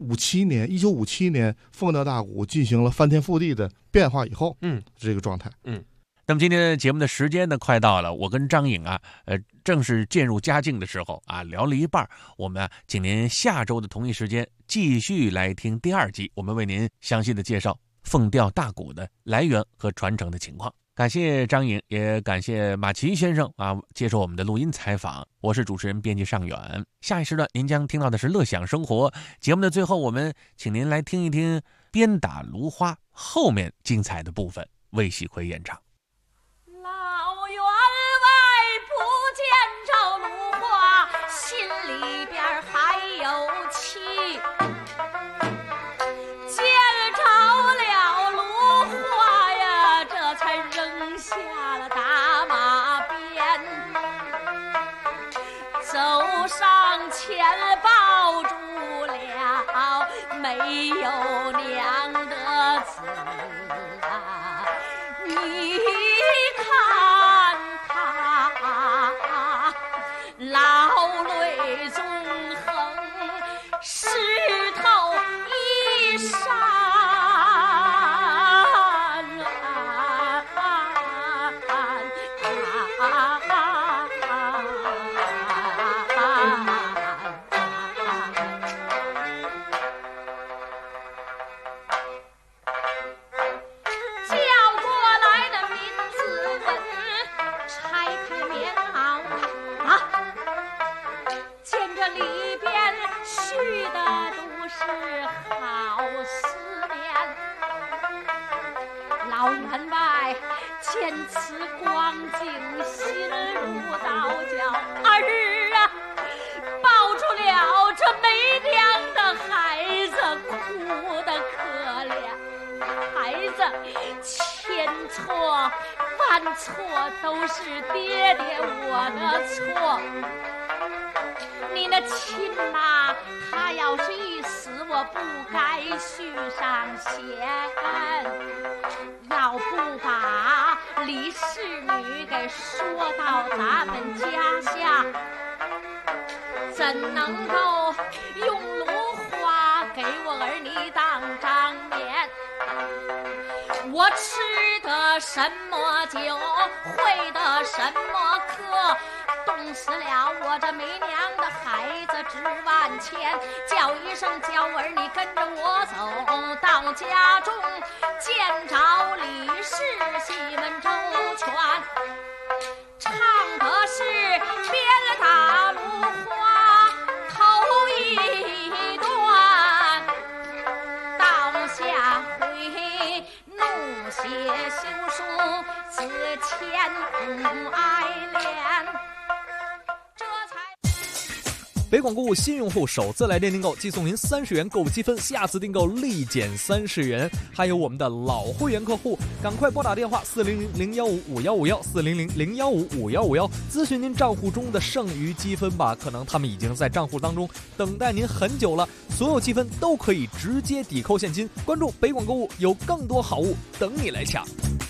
1957年凤调大鼓进行了翻天覆地的变化以后，这个状态。 那么今天节目的时间呢快到了，我跟张颖正是渐入佳境的时候聊了一半，我们请您下周的同一时间继续来听第2集，我们为您详细的介绍凤调大鼓的来源和传承的情况。感谢张颖，也感谢马奇先生接受我们的录音采访。我是主持人编辑尚远。下一时段您将听到的是乐享生活节目的最后，我们请您来听一听鞭打芦花后面精彩的部分，魏喜奎演唱。 老员外不见着芦花，心里边还有气，见着了芦花呀，这才扔下了大马鞭，走上前抱住了没有娘的子你看他老泪纵横，湿透衣裳。老员外见此光景，心如刀绞。儿啊，抱住了这没娘的孩子，哭得可怜。孩子千错万错都是爹爹我的错。你那亲妈，她要是一死，我不该续上弦。要不把李氏女给说到咱们家下，怎能够用芦花给我儿你当账面？我吃的什么酒，会的什么课，冻死了我这没娘的孩子值万千。叫一声叫儿你跟着我走到家中，见着李氏戏问周全，唱的是鞭打芦花头一段，到下回怒写休书，此前苦哀怜。 北广购物新用户首次来电订购即送您30元购物积分，下次订购立减30元。还有我们的老会员客户，赶快拨打电话400-015-5151，400-015-5151，咨询您账户中的剩余积分吧，可能他们已经在账户当中等待您很久了，所有积分都可以直接抵扣现金。关注北广购物，有更多好物等你来抢。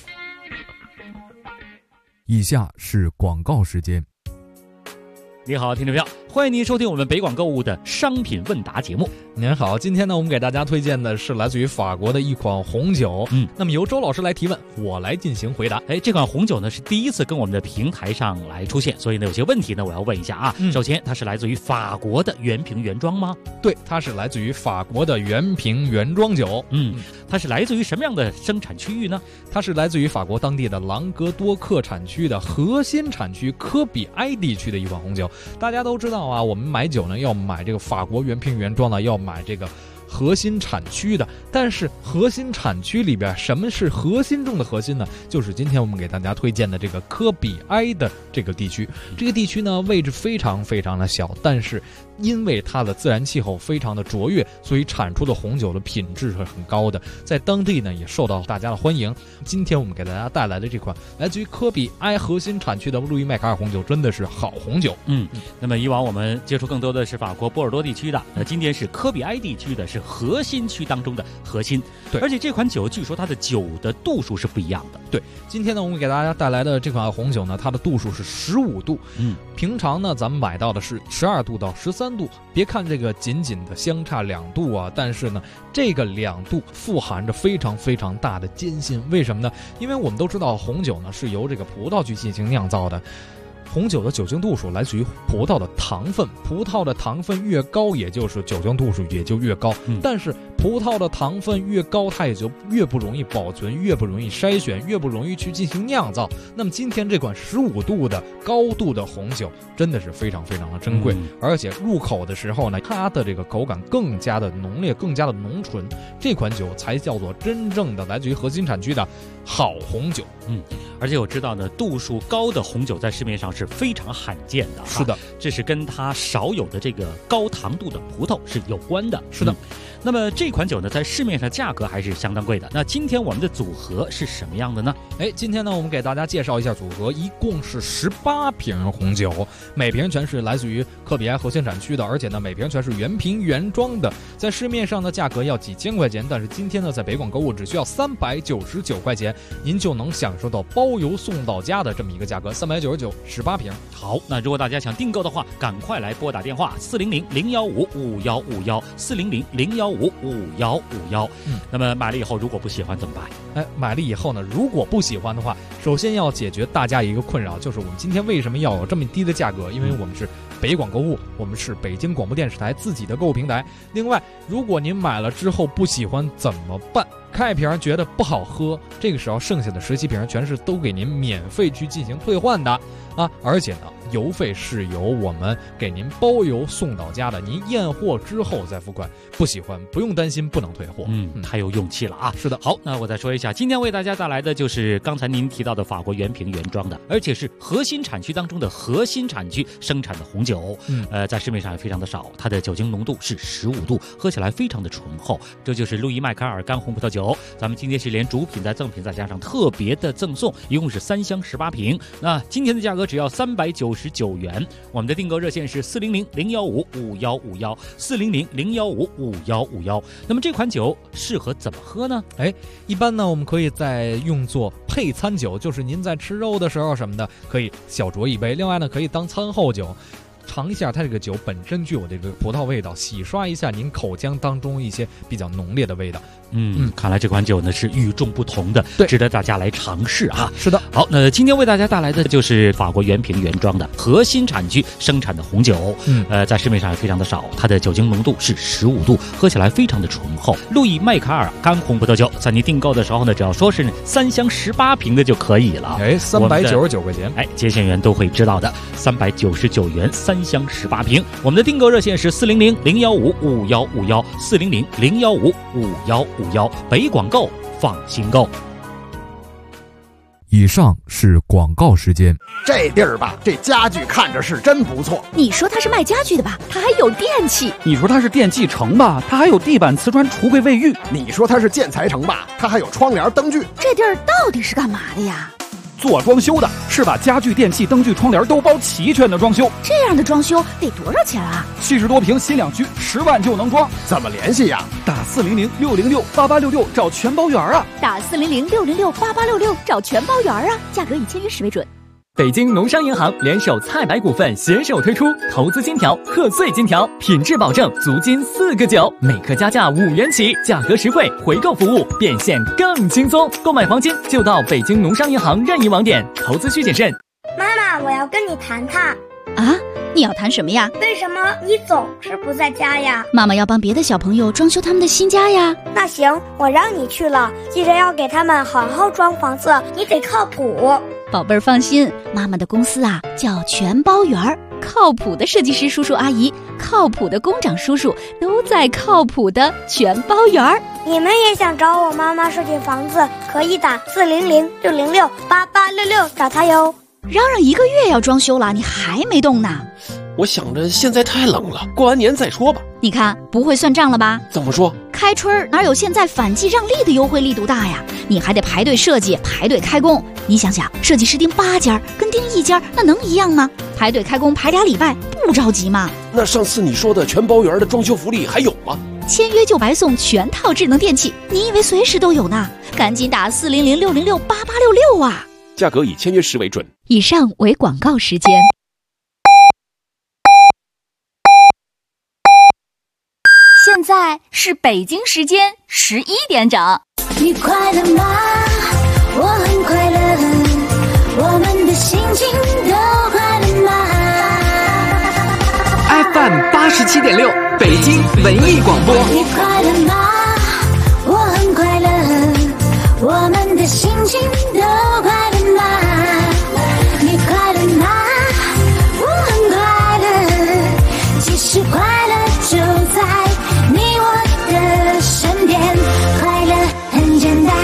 以下是广告时间。 你好，听众朋友，欢迎您收听我们北广购物的商品问答节目。 您好，今天呢，我们给大家推荐的是来自于法国的一款红酒。那么由周老师来提问，我来进行回答。 这款红酒呢是第一次跟我们的平台上来出现，所以呢有些问题呢我要问一下啊。首先，它是来自于法国的原瓶原装吗？ 对，它是来自于法国的原瓶原装酒。 它是来自于什么样的生产区域呢？ 它是来自于法国当地的朗格多克产区的核心产区科比埃地区的一款红酒。大家都知道啊，我们买酒呢要买这个法国原瓶原装的，要买这个核心产区的。但是核心产区里边，什么是核心中的核心呢？就是今天我们给大家推荐的这个科比埃的这个地区。这个地区呢位置非常非常的小，但是因为它的自然气候非常的卓越，所以产出的红酒的品质是很高的，在当地呢也受到大家的欢迎。今天我们给大家带来的这款来自于科比埃核心产区的路易麦卡尔红酒真的是好红酒。 那么以往我们接触更多的是法国波尔多地区的，今天是科比埃地区的，是核心区当中的核心。 对， 而且这款酒据说它的酒的度数是不一样的。 对，今天呢我们给大家带来的这款红酒呢，它的度数是15度。平常呢咱们买到的是12度到13度，别看这个仅仅的相差2度啊，但是呢这个2度富含着非常非常大的艰辛。为什么呢？因为我们都知道红酒呢是由这个葡萄去进行酿造的，红酒的酒精度数来自于葡萄的糖分，葡萄的糖分越高，也就是酒精度数也就越高。但是葡萄的糖分越高，它也就越不容易保存，越不容易筛选，越不容易去进行酿造。那么今天这款15度的高度的红酒真的是非常非常的珍贵，而且入口的时候呢，它的这个口感更加的浓烈，更加的浓醇。这款酒才叫做真正的来自于核心产区的好红酒。 而且我知道呢，度数高的红酒在市面上是非常罕见的。 是的， 这是跟它少有的这个高糖度的葡萄是有关的。 是的。 那么这款酒呢，在市面上价格还是相当贵的。那今天我们的组合是什么样的呢？ 今天呢，我们给大家介绍一下组合，一共是18瓶红酒，每瓶全是来自于科比埃核心产区的，而且呢，每瓶全是原瓶原装的。在市面上的价格要几千块钱，但是今天呢，在北广购物只需要399块钱，您就能享受到包邮送到家的这么一个价格，399 18瓶。 好，那如果大家想订购的话，赶快来拨打电话400-015-5151，400-015-5151。那么买了以后如果不喜欢怎么办？ 买了以后呢，如果不喜欢的话，首先要解决大家一个困扰，就是我们今天为什么要有这么低的价格？因为我们是北广购物，我们是北京广播电视台自己的购物平台。另外，如果您买了之后不喜欢怎么办？开瓶觉得不好喝，这个时候剩下的17瓶全是都给您免费去进行退换的啊！而且呢，邮费是由我们给您包邮送到家的，您验货之后再付款。不喜欢不用担心不能退货。 太有勇气了啊！ 是的。 好，那我再说一下，今天为大家带来的就是刚才您提到的法国原瓶原装的，而且是核心产区当中的核心产区生产的红酒。在市面上也非常的少，它的酒精浓度是15度，喝起来非常的醇厚。这就是路易麦卡尔干红葡萄酒。咱们今天是连主品带赠品再加上特别的赠送，一共是3箱18瓶。那今天的价格只要399元。我们的订购热线是400-015-5151，400-015-5151。那么这款酒适合怎么喝呢？ 一般呢我们可以再用作配餐酒，就是您在吃肉的时候什么的可以小酌一杯。另外呢可以当餐后酒，尝一下它这个酒本身具有这个葡萄味道，洗刷一下您口腔当中一些比较浓烈的味道。 看来这款酒呢是与众不同的，值得大家来尝试啊。 是的。 好，那今天为大家带来的就是法国原瓶原装的核心产区生产的红酒。在市面上也非常的少，它的酒精浓度是15度，喝起来非常的醇厚。路易麦卡尔干红葡萄酒，在您订购的时候呢，只要说是3箱18瓶的就可以了。 399块钱。 接线员都会知道的，399元3箱18瓶。我们的订购热线是400-015-5151，400-015-5151，北广购放心购。 以上是广告时间。 这地儿吧，这家具看着是真不错。 你说它是卖家具的吧，它还有电器。 你说它是电器城吧，它还有地板、瓷砖、橱柜、卫浴。 你说它是建材城吧，它还有窗帘、灯具。 这地儿到底是干嘛的呀？ 做装修的，是把家具、电器、灯具、窗帘都包齐全的装修。 这样的装修得多少钱啊 ？70多平新两居，10万就能装。 怎么联系呀？ 打400-606-8866找全包圆啊！ 打400-606-8866找全包圆啊！价格以签约时为准。 北京农商银行联手菜百股份携手推出投资金条、贺岁金条，品质保证，足金4个9，每克加价5元起，价格实惠，回购服务变现更轻松。购买黄金就到北京农商银行任意网点，投资需谨慎。 妈妈，我要跟你谈谈。 啊，你要谈什么呀？ 为什么你总是不在家呀？ 妈妈要帮别的小朋友装修他们的新家呀。 那行，我让你去了，记得要给他们好好装房子，你得靠谱。 宝贝儿放心，妈妈的公司啊叫全包圆儿，靠谱的设计师叔叔阿姨，靠谱的工长叔叔都在靠谱的全包圆儿。 你们也想找我妈妈设计房子，可以打400-606-8866找她哟。 嚷嚷1个月要装修了，你还没动呢？ 我想着现在太冷了，过完年再说吧。 你看不会算账了吧？ 怎么说？ 开春哪有现在反季让利的优惠力度大呀？你还得排队设计，排队开工。你想想，设计师盯8家跟盯1家，那能一样吗？排队开工排2礼拜，不着急吗？ 那上次你说的全包圆的装修福利还有吗？ 签约就白送全套智能电器，你以为随时都有呢？赶紧打400-606-8866啊！ 价格以签约时为准。 以上为广告时间。 现在是北京时间11点整。 你快乐吗？我很快乐，我们的心情都快乐吗 ？FM 87.6，北京文艺广播。 你快乐吗？我很快乐，我们的心情都快乐吗？你快乐吗？我很快乐，其实快乐就在你我的身边，快乐很简单。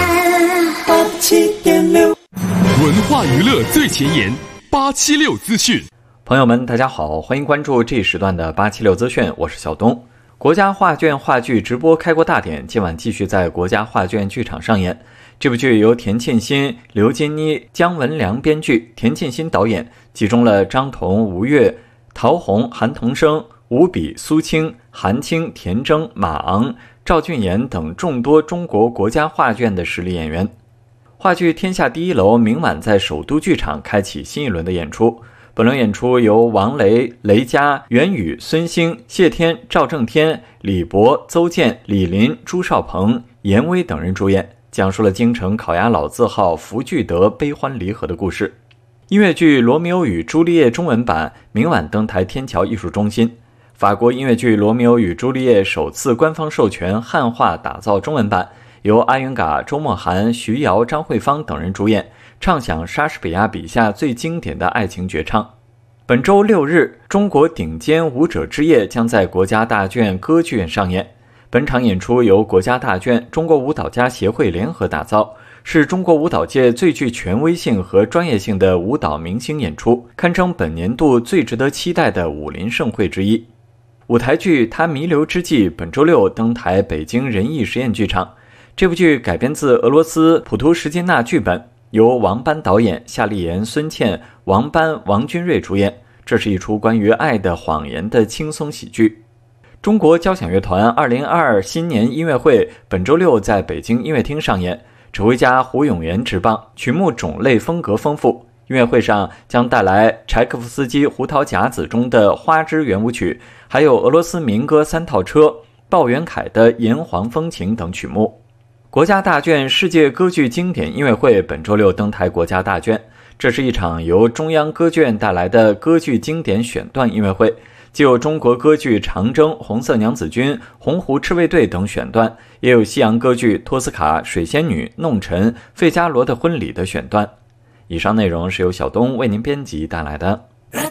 87.6，文化娱乐最前沿，876资讯。 朋友们，大家好，欢迎关注这一时段的876资讯，我是小东。国家画卷话剧直播开国大典今晚继续在国家画卷剧场上演。这部剧由田沁鑫、刘金妮、姜文良编剧，田沁鑫导演，集中了张彤、吴越、陶虹、韩腾生、吴比、苏青、韩青、田铮、马昂、赵俊妍等众多中国国家画卷的实力演员。话剧《天下第一楼》明晚在首都剧场开启新一轮的演出。本轮演出由王雷、雷佳、袁宇、孙兴、谢天、赵正天、李博、邹健、李林、朱少鹏、严威等人主演，讲述了京城烤鸭老字号福聚德悲欢离合的故事。音乐剧《罗密欧与朱丽叶》中文版明晚登台天桥艺术中心。法国音乐剧《罗密欧与朱丽叶》首次官方授权汉化打造中文版，由阿云嘎、周墨涵、徐瑶、张慧芳等人主演，唱响莎士比亚笔下最经典的爱情绝唱。本周6日，中国顶尖舞者之夜将在国家大剧歌剧院上演。本场演出由国家大剧、中国舞蹈家协会联合打造，是中国舞蹈界最具权威性和专业性的舞蹈明星演出，堪称本年度最值得期待的武林盛会之一。舞台剧《他弥留之际》本周6登台北京人艺实验剧场。这部剧改编自俄罗斯普图什金纳剧本，由王班导演，夏立言、孙茜、王班、王君瑞主演。这是一出关于爱的谎言的轻松喜剧。中国交响乐团2022新年音乐会本周6在北京音乐厅上演，指挥家胡永元执棒，曲目种类风格丰富。音乐会上将带来柴可夫斯基《胡桃夹子》中的花之圆舞曲，还有俄罗斯民歌3套车、鲍元凯的《炎黄风情》等曲目。国家大剧世界歌剧经典音乐会本周6登台国家大剧，这是一场由中央歌剧院带来的歌剧经典选段音乐会，既有中国歌剧《长征》、《红色娘子军》、《洪湖赤卫队》等选段，也有西洋歌剧《托斯卡》、《水仙女》、《弄臣》、《费加罗的婚礼》的选段。以上内容是由小东为您编辑带来的。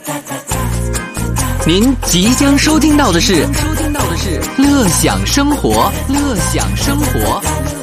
您即将收听到的是乐享生活，乐享生活。